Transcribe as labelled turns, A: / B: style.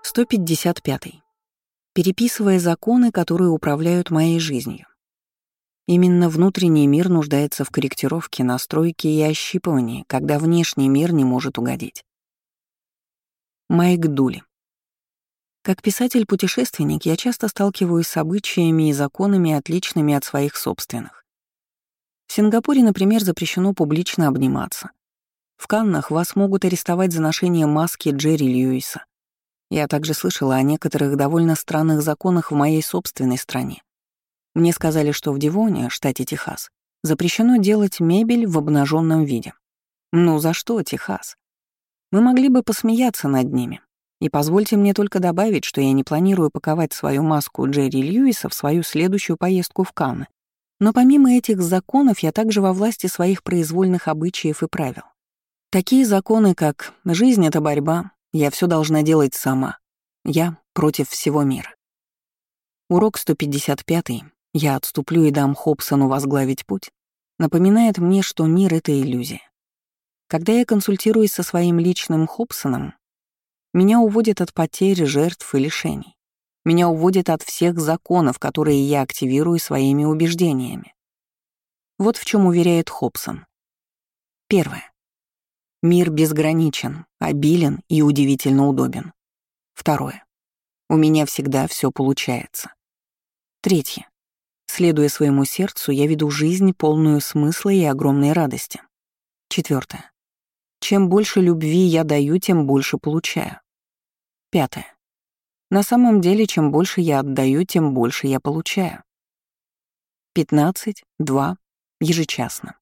A: 155. Переписывая законы, которые управляют моей жизнью. Именно внутренний мир нуждается в корректировке, настройке и ощипывании, когда внешний мир не может угодить. Майк Дули. Как писатель-путешественник я часто сталкиваюсь с обычаями и законами, отличными от своих собственных. В Сингапуре, например, запрещено публично обниматься. В Каннах вас могут арестовать за ношение маски Джерри Льюиса. Я также слышала о некоторых довольно странных законах в моей собственной стране. Мне сказали, что в Девоне, штате Техас, запрещено делать мебель в обнаженном виде. Ну за что, Техас? Мы могли бы посмеяться над ними. И позвольте мне только добавить, что я не планирую паковать свою маску Джерри Льюиса в свою следующую поездку в Канны. Но помимо этих законов я также во власти своих произвольных обычаев и правил. Такие законы, как «жизнь — это борьба», «я все должна делать сама», «я против всего мира». Урок 155, «я отступлю и дам Хобсону возглавить путь», напоминает мне, что мир — это иллюзия. Когда я консультируюсь со своим личным Хобсоном, меня уводят от потерь, жертв и лишений. Меня уводят от всех законов, которые я активирую своими убеждениями. Вот в чем уверяет Хобсон. Первое. Мир безграничен, обилен и удивительно удобен. Второе. У меня всегда все получается. Третье. Следуя своему сердцу, я веду жизнь, полную смысла и огромной радости. Четвертое. Чем больше любви я даю, тем больше получаю. Пятое. На самом деле, чем больше я отдаю, тем больше я получаю. 15, 2, ежечасно.